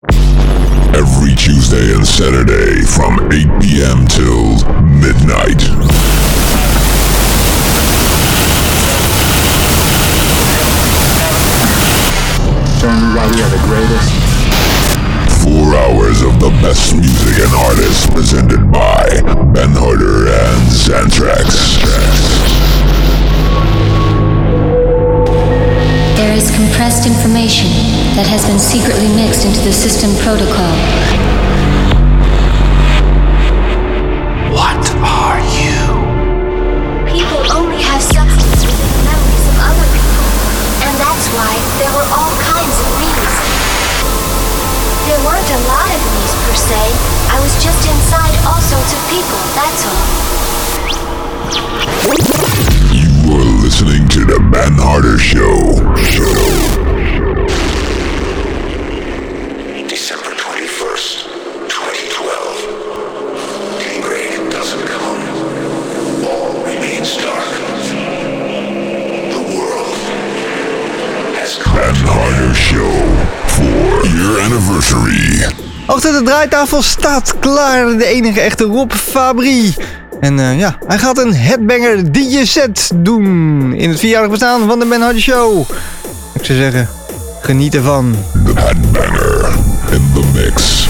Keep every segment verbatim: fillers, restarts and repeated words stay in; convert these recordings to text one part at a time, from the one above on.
Every Tuesday and Saturday from eight p.m. till midnight. So everybody are the greatest. Four hours of the best music and artists presented by Ben Harder and Xantrax. There is compressed information that has been secretly mixed into the system protocol. What are you? People only have substances with memories of other people, and that's why there were all kinds of me's. There weren't a lot of me's per se. I was just inside all sorts of people, that's all. You are listening to the Ben Harder Show. Show. December twenty-first, twenty twelve. Daybreak doesn't come. All remains dark. The world has come. Ben Harder Show for year anniversary. Achter de draaitafel staat klaar de enige echte Rob Fabri. En uh, ja, hij gaat een headbanger D J-set doen in het vierjarig bestaan van de Ben Harder Show. Ik zou zeggen, geniet ervan. The headbanger in the mix.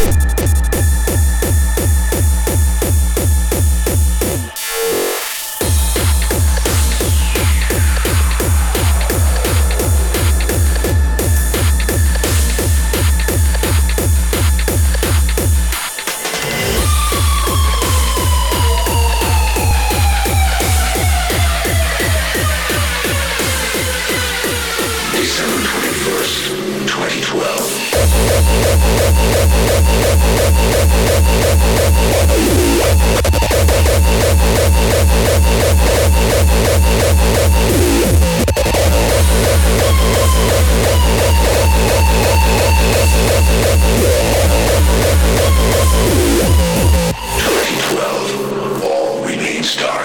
December twenty-first, twenty twelve. twenty twelve, all remains dark.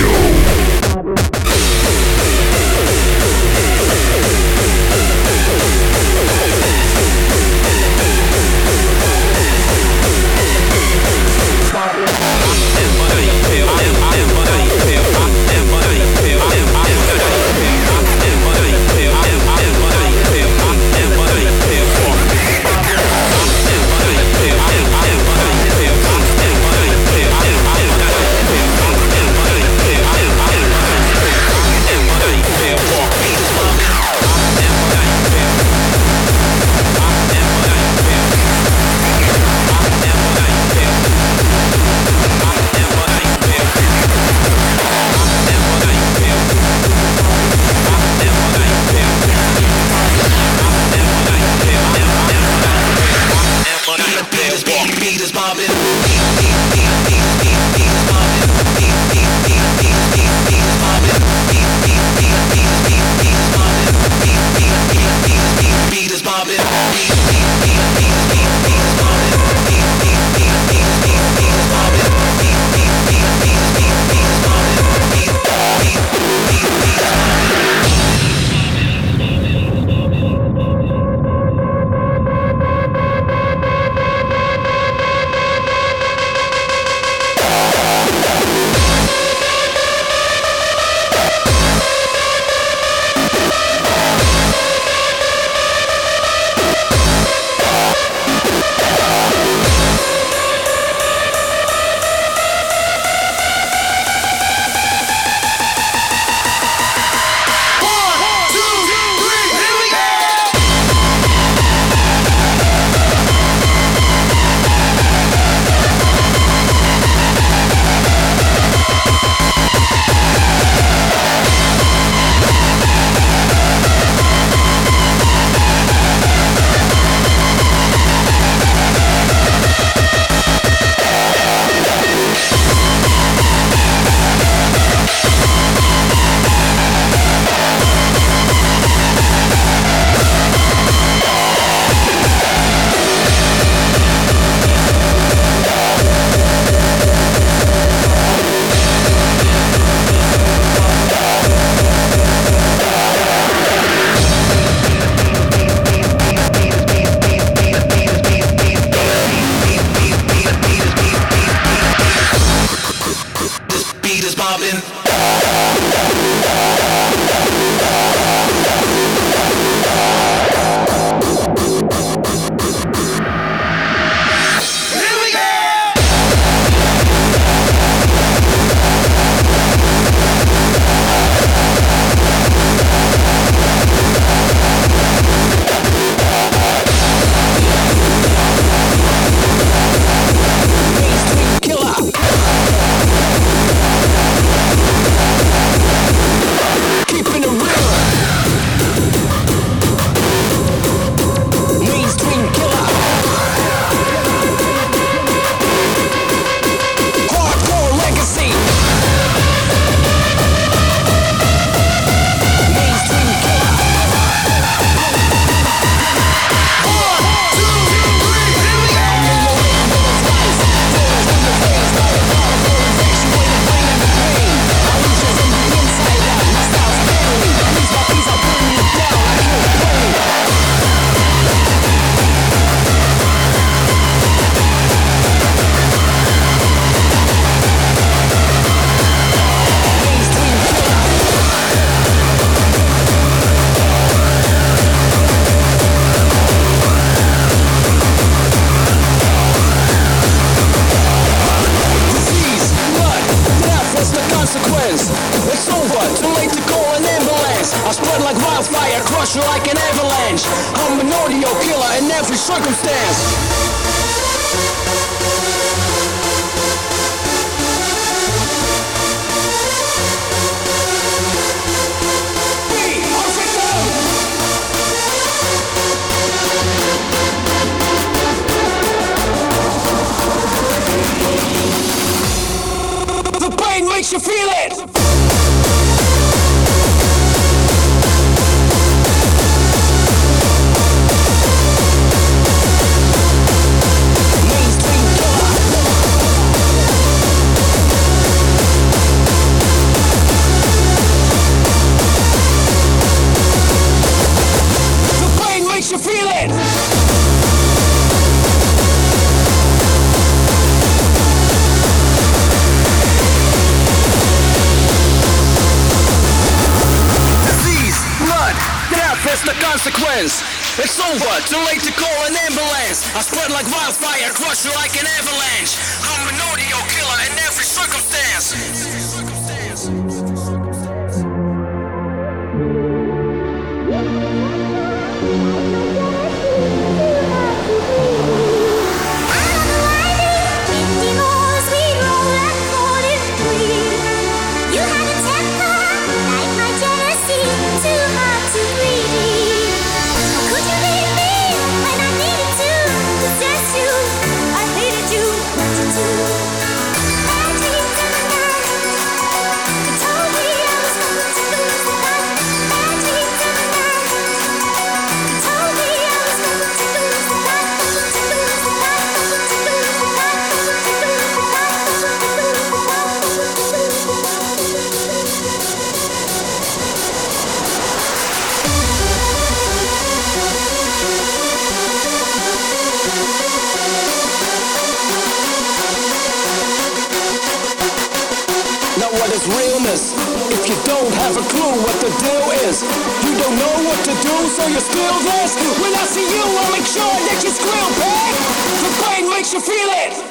It's over, too late to call an ambulance. I spread like wildfire, crush you like an avalanche. I'm an audio killer in every circumstance. Realness. If you don't have a clue what the deal is, you don't know what to do, so you're still this. When I see you, I'll make sure that you squeal back. The pain makes you feel it.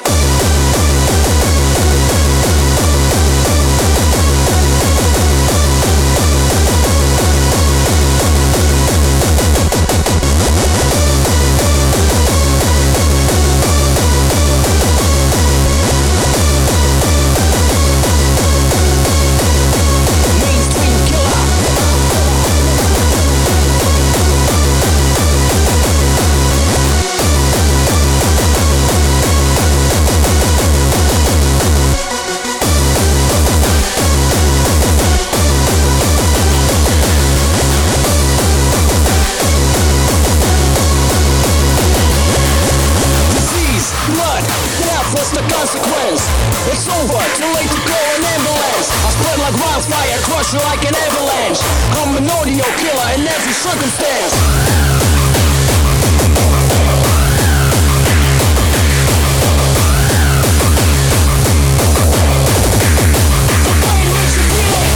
It's over, too late to call an ambulance. I spread like wildfire, crush you like an avalanche. I'm an audio killer in every circumstance. The pain makes you feel it.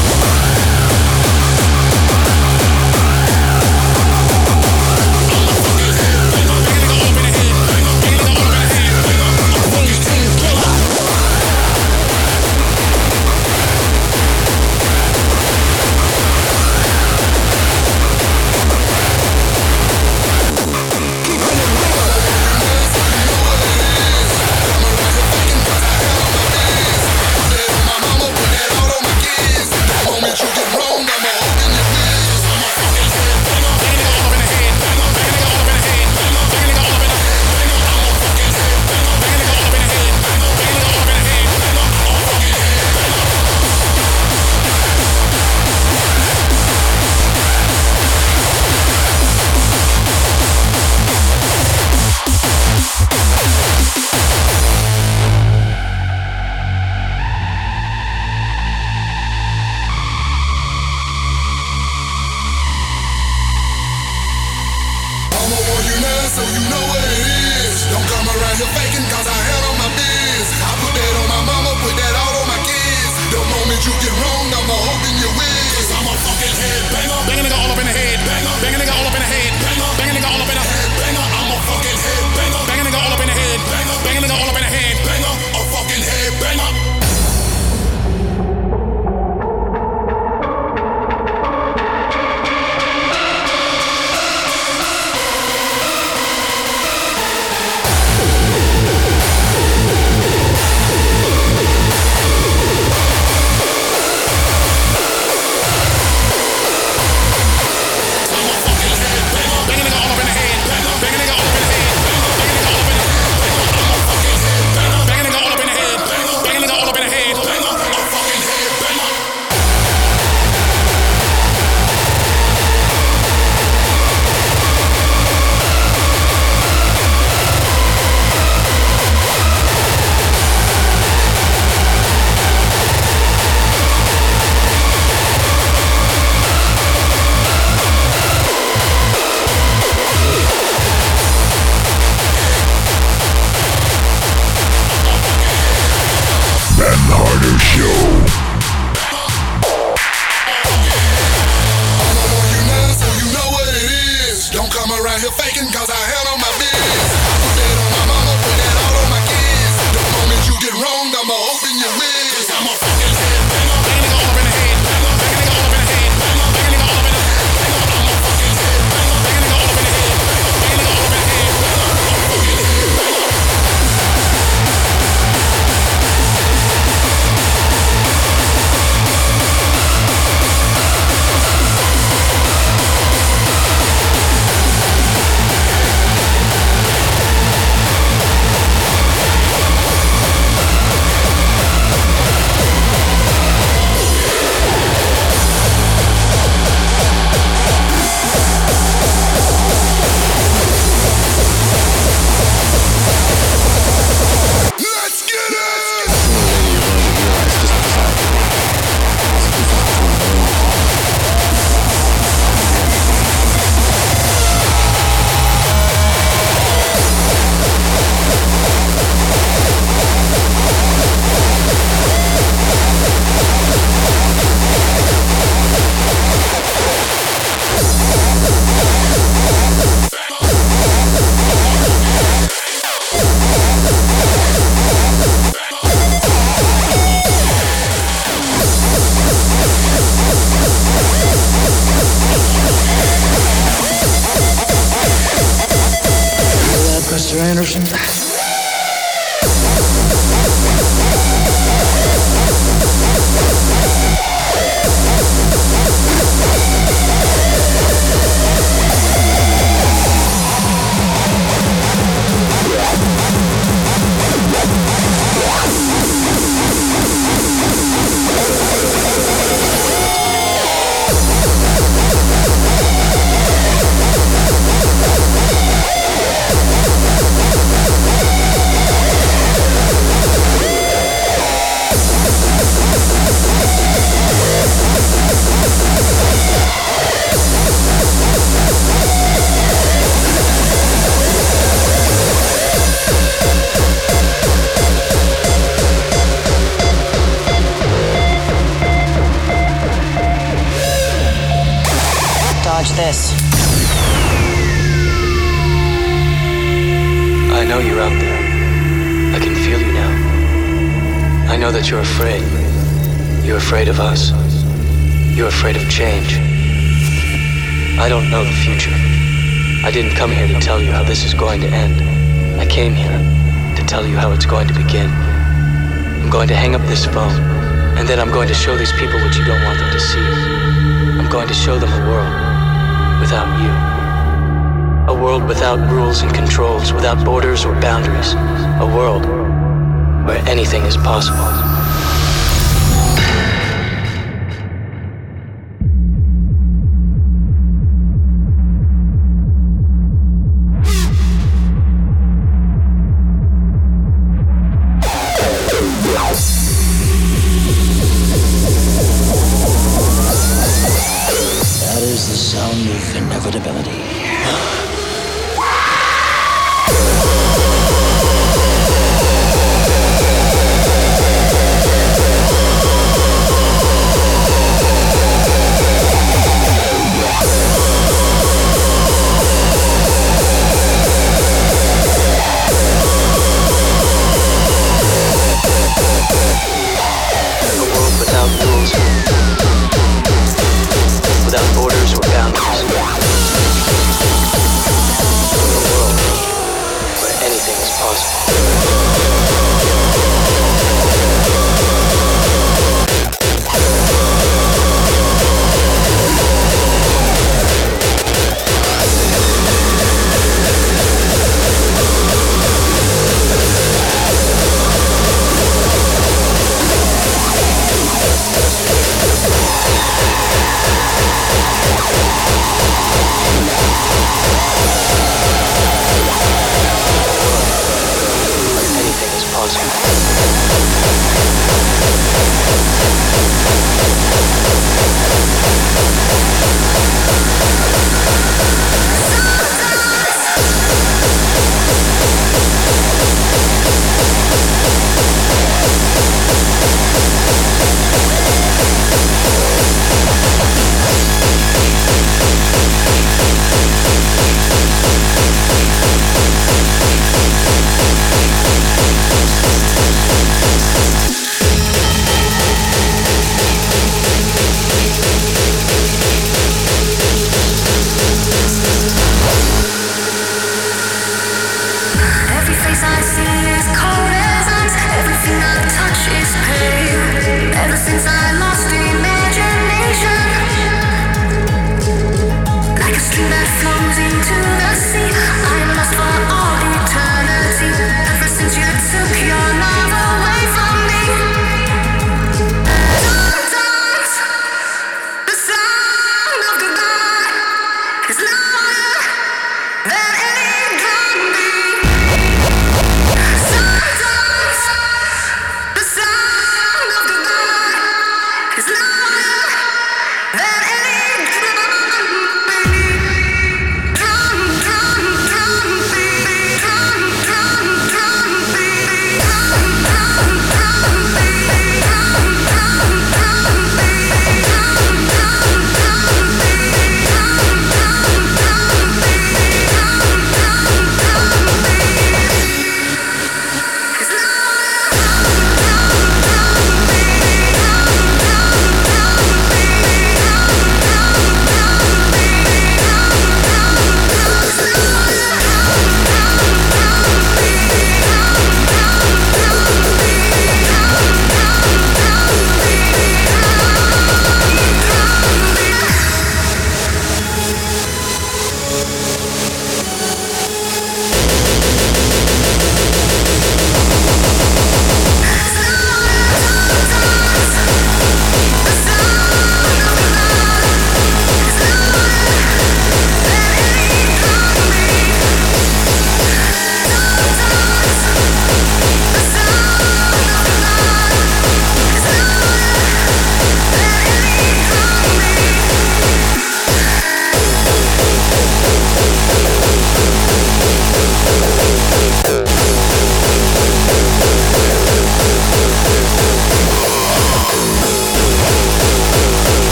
faking cause I handle my business. Put that on my mama, put that all on my kids. The moment you get wrong, I'ma open your wigs. Cause I'm a fucking headbanger, bang a nigga all up in the head, bang a nigga all up in the head, bang a nigga all up in the head. I'm a fucking headbanger, bang a nigga all up in the head, bang a nigga all up in the head, I'm a fucking headbanger. Mister Anderson. This. I know you're out there. I can feel you now. I know that you're afraid. You're afraid of us. You're afraid of change. I don't know the future. I didn't come here to tell you how this is going to end. I came here to tell you how it's going to begin. I'm going to hang up this phone, and then I'm going to show these people what you don't want them to see. I'm going to show them a world without you. A world without rules and controls, without borders or boundaries. A world where anything is possible. That is the sound of inevitability. Without borders or boundaries.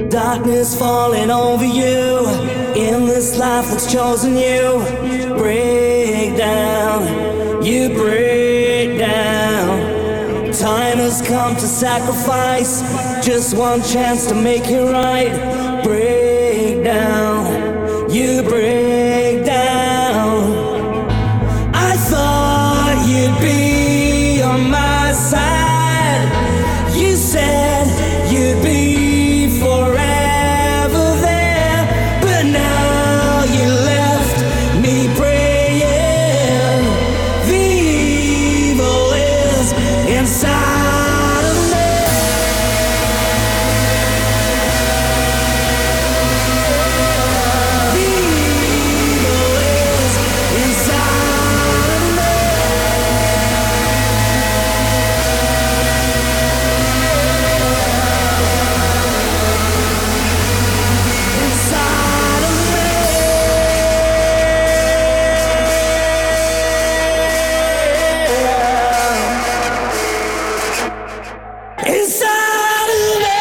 Darkness falling over you. In this life that's chosen you. Break down, you break down. Time has come to sacrifice. Just one chance to make it right. Break down, you break down. I thought you'd be on my side. You said you'd be forever there, but now you left me praying. The evil is inside of me. The evil is inside of me. Inside of me. Inside of me.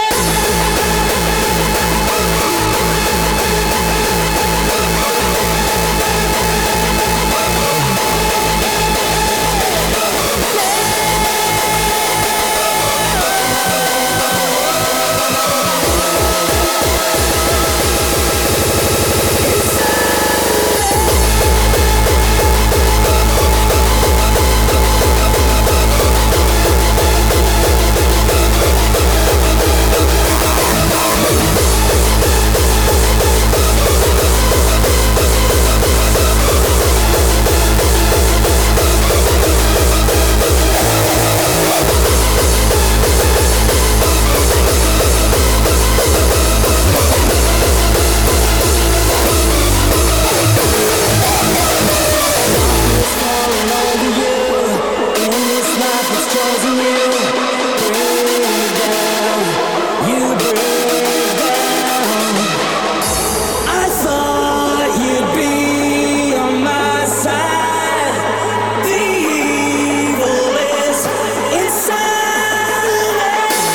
Falling over you. In this life that's chosen you. Break down, you break down. I thought you'd be on my side. The evil is inside of me.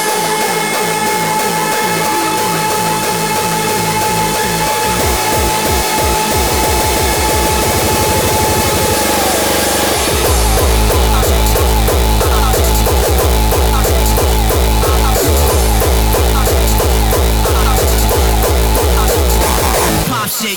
Pop shit.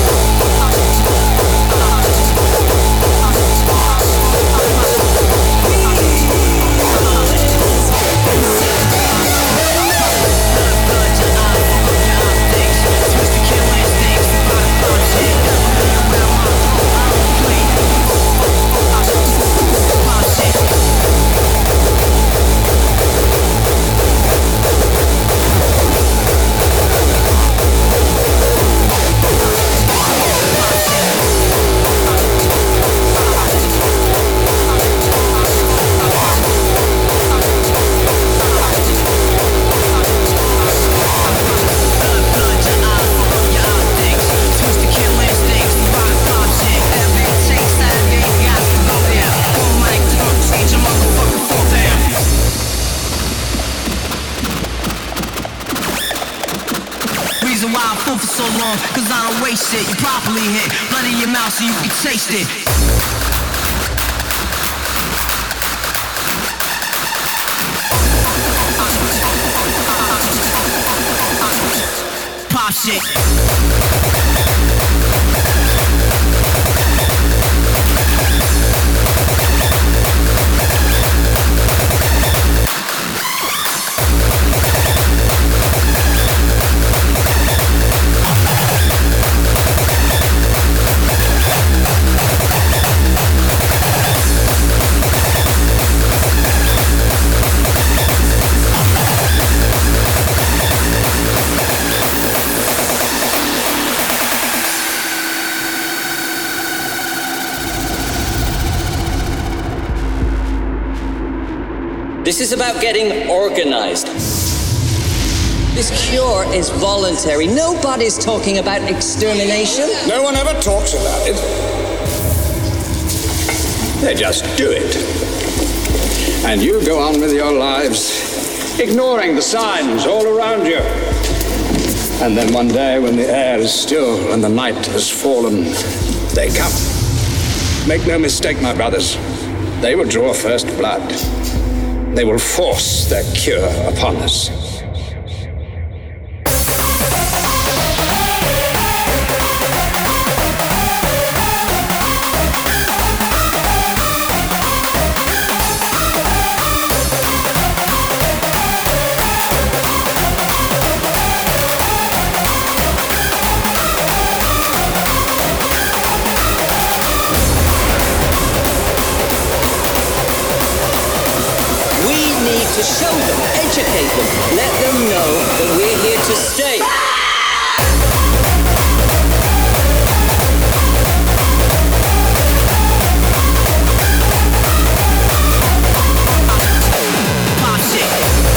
Reason why I'm full for so long, cause I don't waste it. You properly hit, blood in your mouth so you can taste it. Pop shit. This is about getting organized. This cure is voluntary. Nobody's talking about extermination. No one ever talks about it. They just do it. And you go on with your lives, ignoring the signs all around you. And then one day when the air is still and the night has fallen, they come. Make no mistake, my brothers. They will draw first blood. They will force their cure upon us. To show them, educate them, let them know that we're here to stay. Pop shit.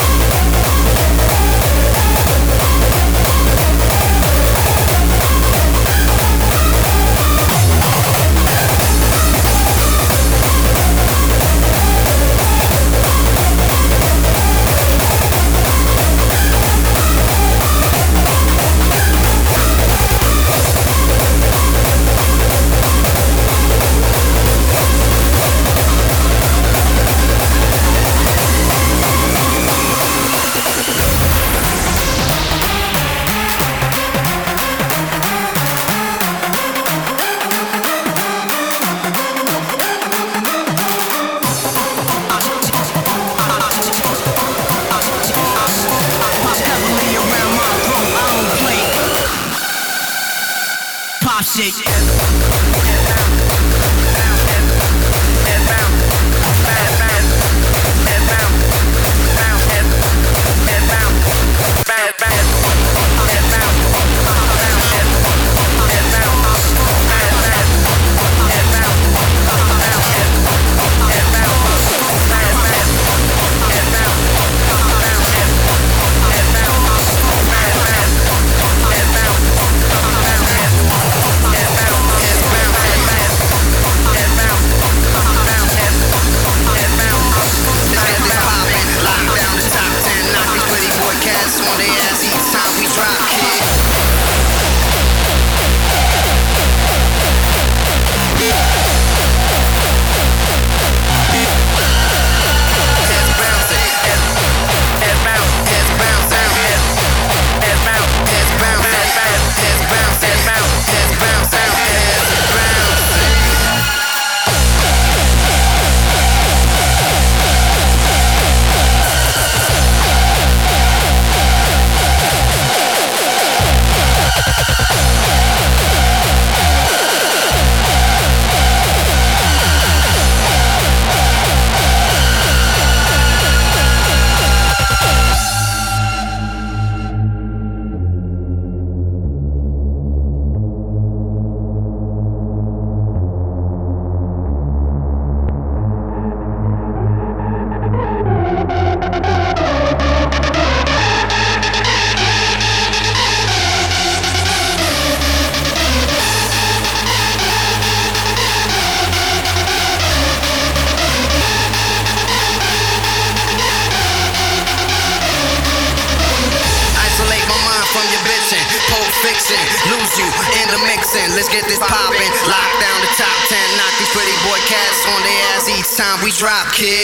Lose you in the mixing. Let's get this poppin'. Lock down the top ten. Knock these pretty boy cats on their ass each time we drop, kid.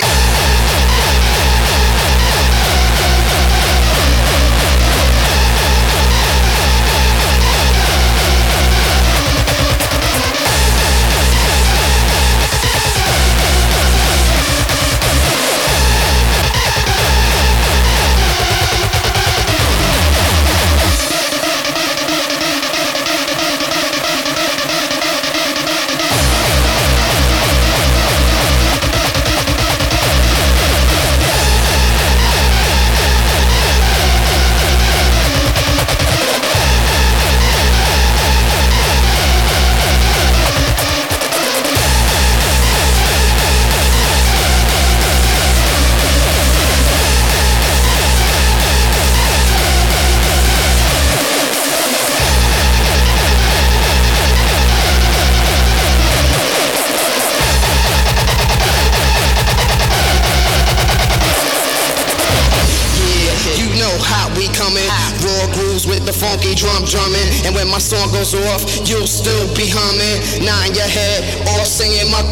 we coming. Raw grooves with the funky drum drumming. And when my song goes off, you'll still be humming. Nod your head, all singing my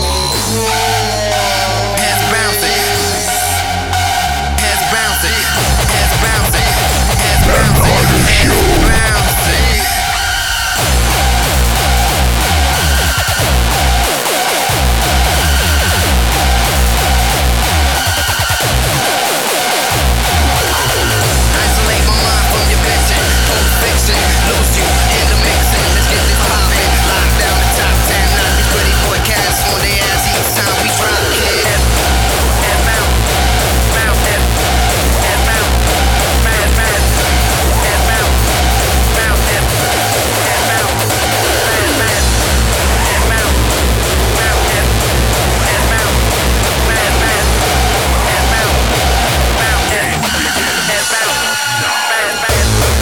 heads bouncing. Heads bouncing. Heads bouncing. Heads bouncing. Heads bouncing. Isolate my mind from your bitching. Don't fix it. Lose you in the mixing. Let's get this poppin'. Lock down the top ten. Not the pretty boy cats on their ass each time we drop it. And bounce. Bounce it. And bounce. Mad, mad. And bounce. Bounce it. And bounce. Mad, mad. And bounce. Bounce it. And bounce. Mad, mad. And bounce. Bounce it. And bounce. Mad, mad.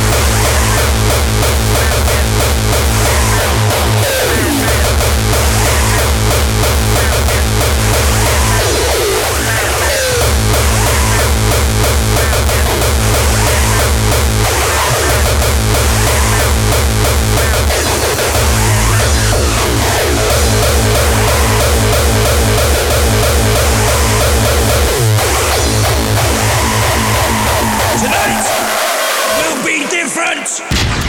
Tonight will be different.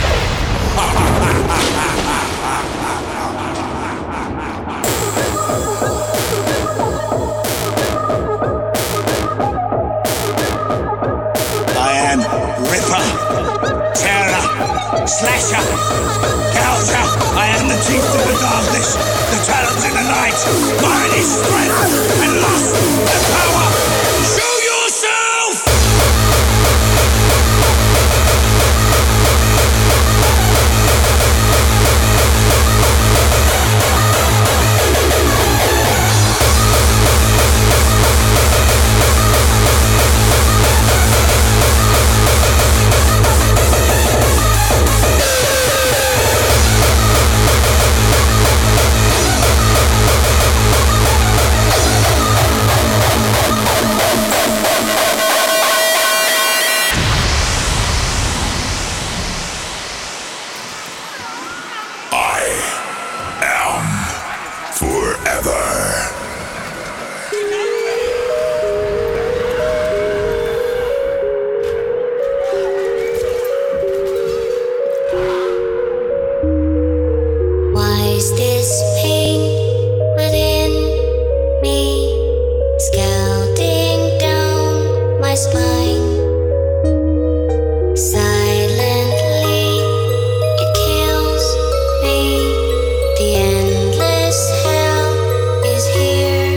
I am Ripper, Terror, Slasher, Gouger. I am the chief of the darkness, the talons in the night. Mine is strength and lust and power. Show yourself! Why is this pain within me, scalding down my spine? Silently, it kills me. The endless hell is here.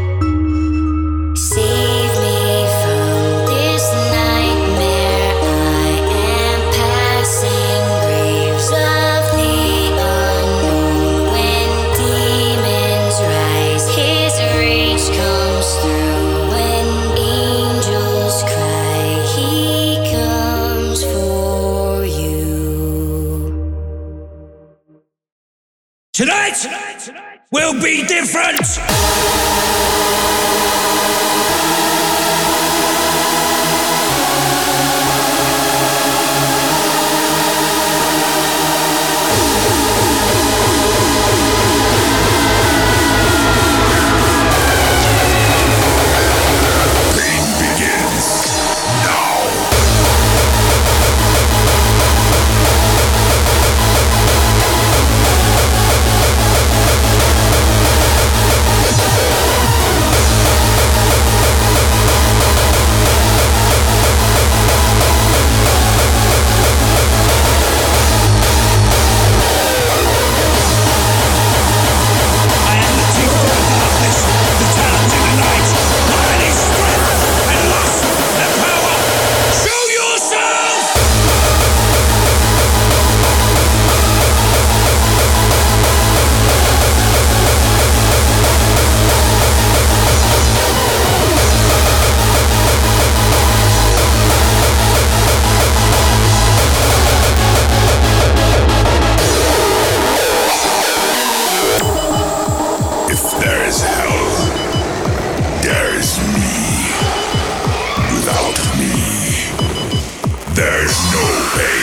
Save me from this nightmare. I am passing graves of the unknown. When demons rise, his rage comes through. When angels cry, he comes for you. Tonight will be different. Begins now. there's no pain.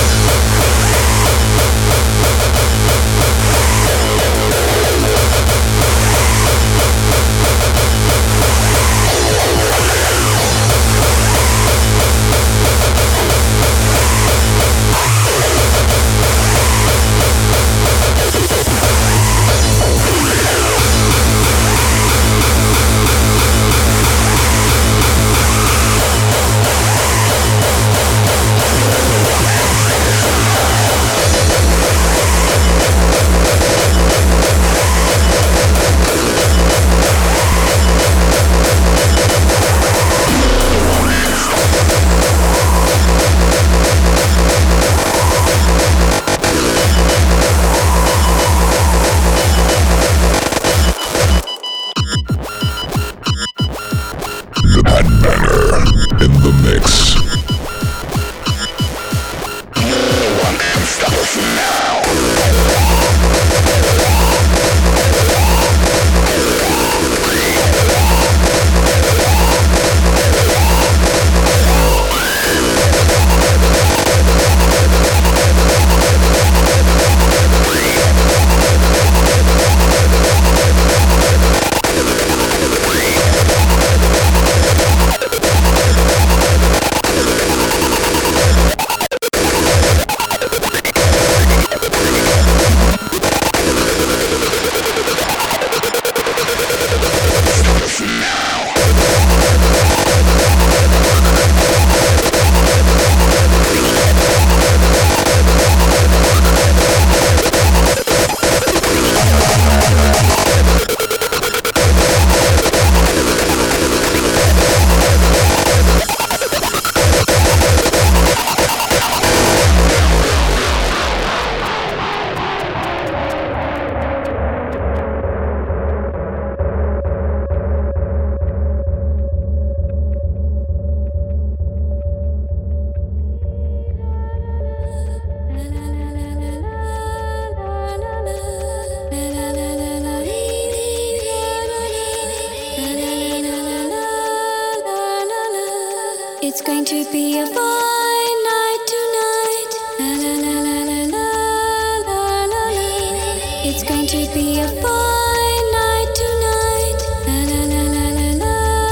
It's going to be a fine night tonight. La la la la la la la la la. It's going to be a fine night tonight. La la la la la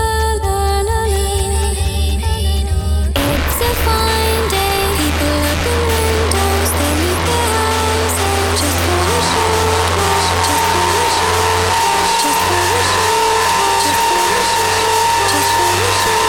la la la la. It's a fine day. People open windows, they leave their houses just for a short while, just for a short while, just for a short while, just for a short, just for a short.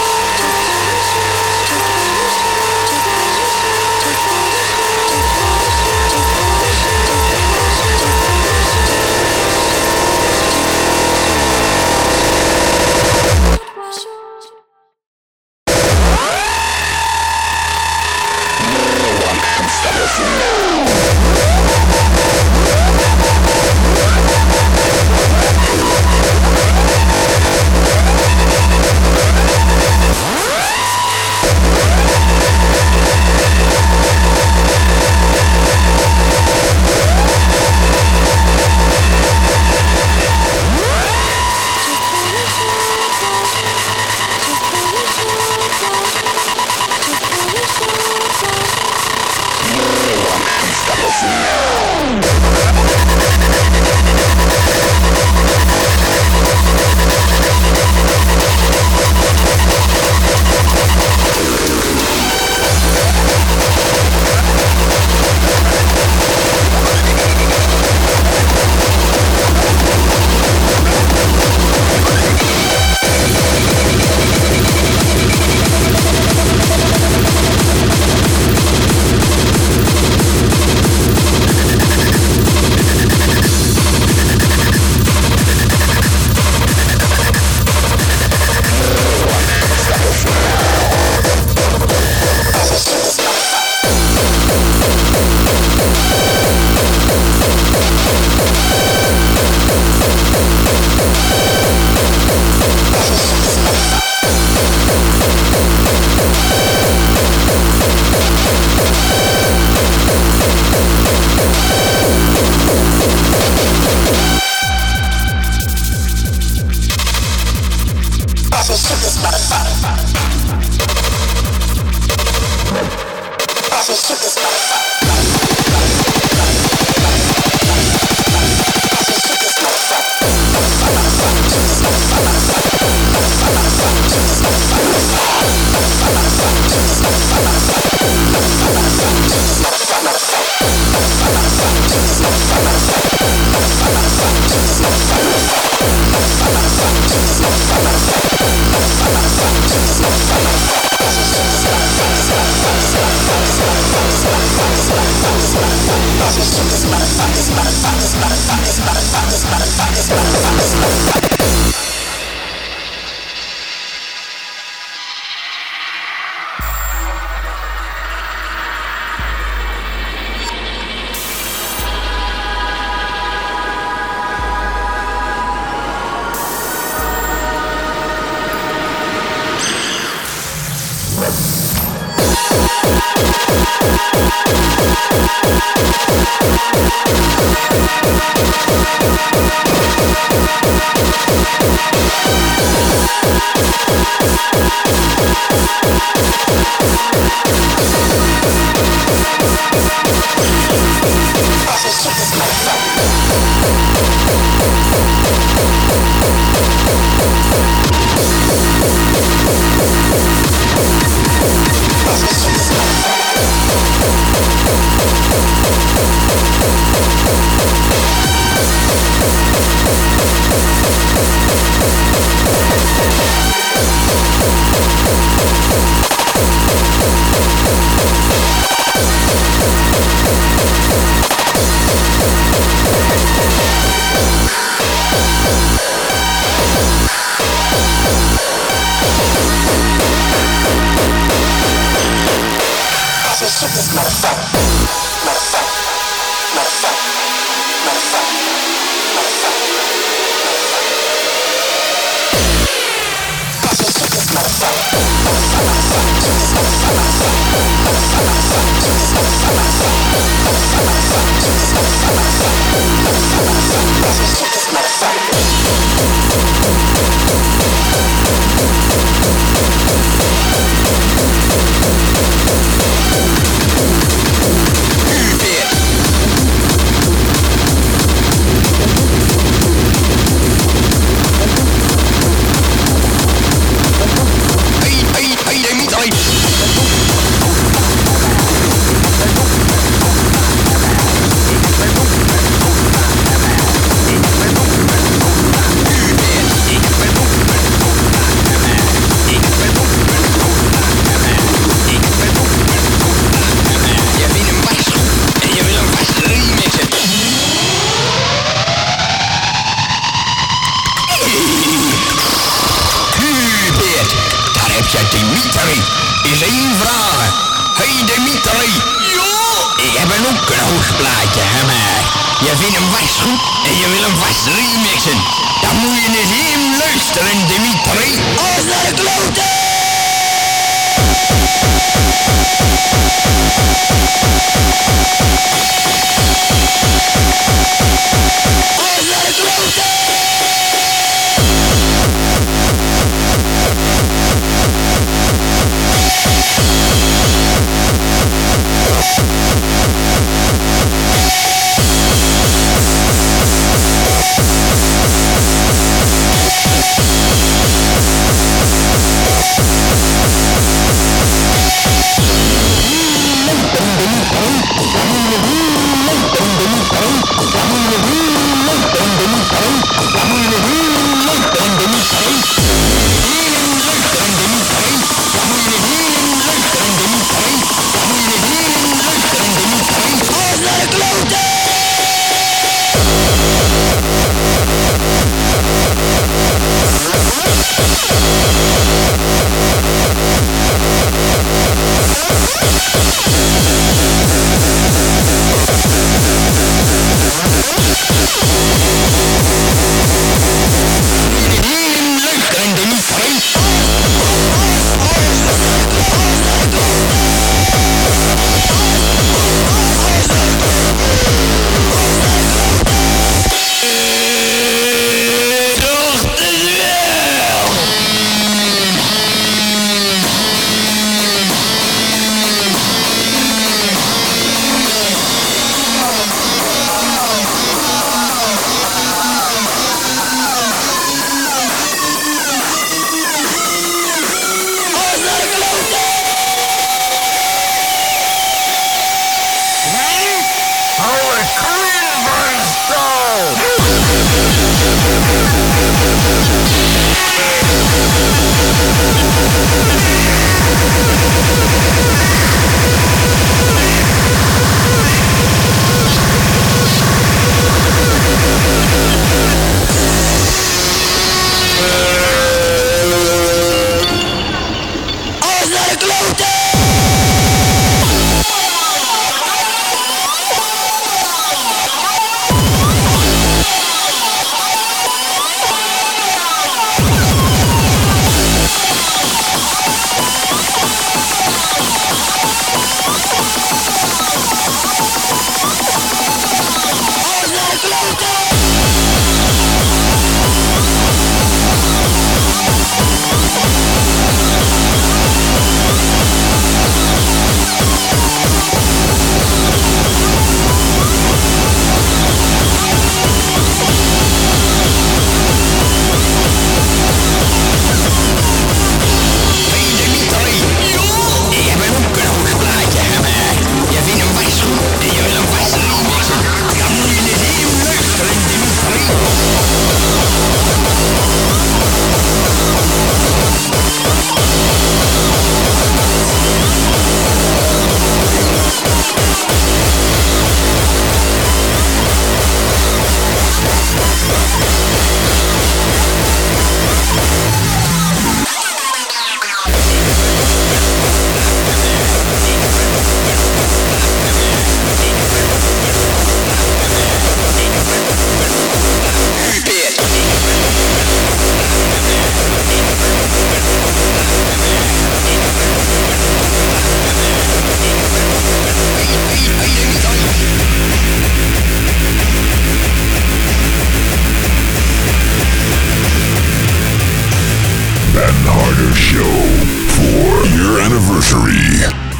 Stop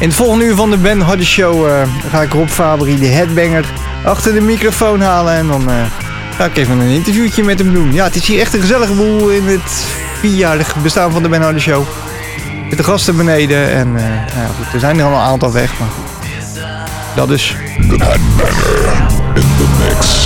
In het volgende uur van de Ben Harder Show uh, ga ik Rob Fabry, de headbanger, achter de microfoon halen. En dan uh, ga ik even een interviewtje met hem doen. Ja, het is hier echt een gezellige boel in het vierjarig bestaan van de Ben Harder Show. Er zitten gasten beneden en uh, nou goed, er zijn er al een aantal weg. Maar dat dus. The headbanger in the mix.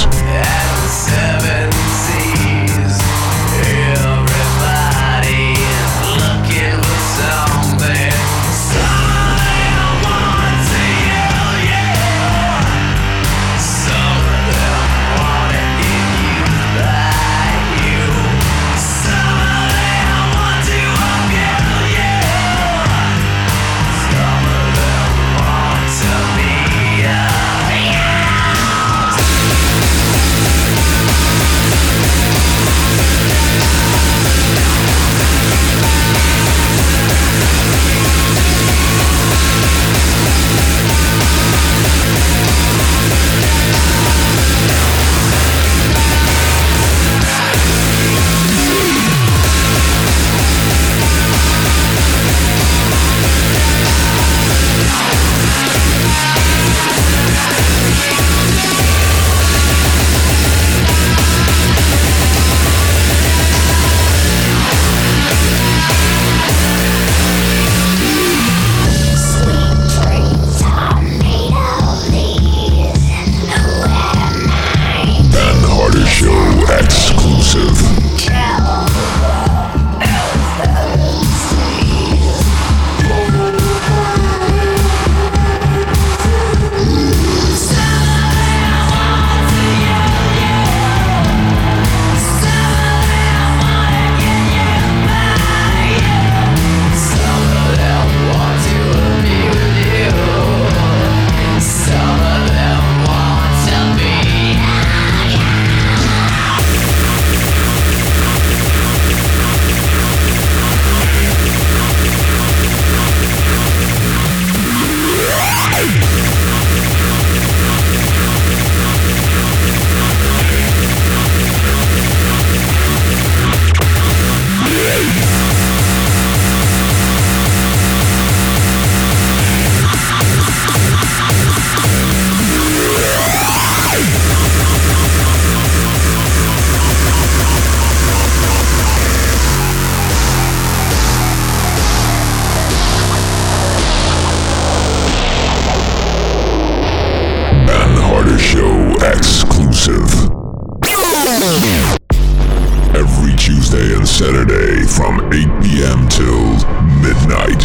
Saturday from eight p.m. till midnight.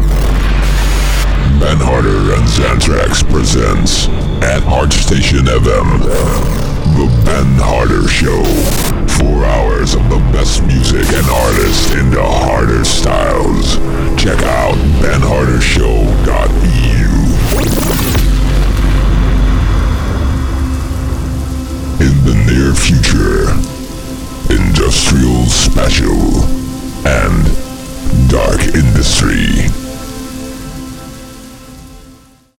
Ben Harder and Xantrax presents at ArtStation F M, The Ben Harder Show. Four hours of the best music and artists in the harder styles. Check out ben harder show dot e u.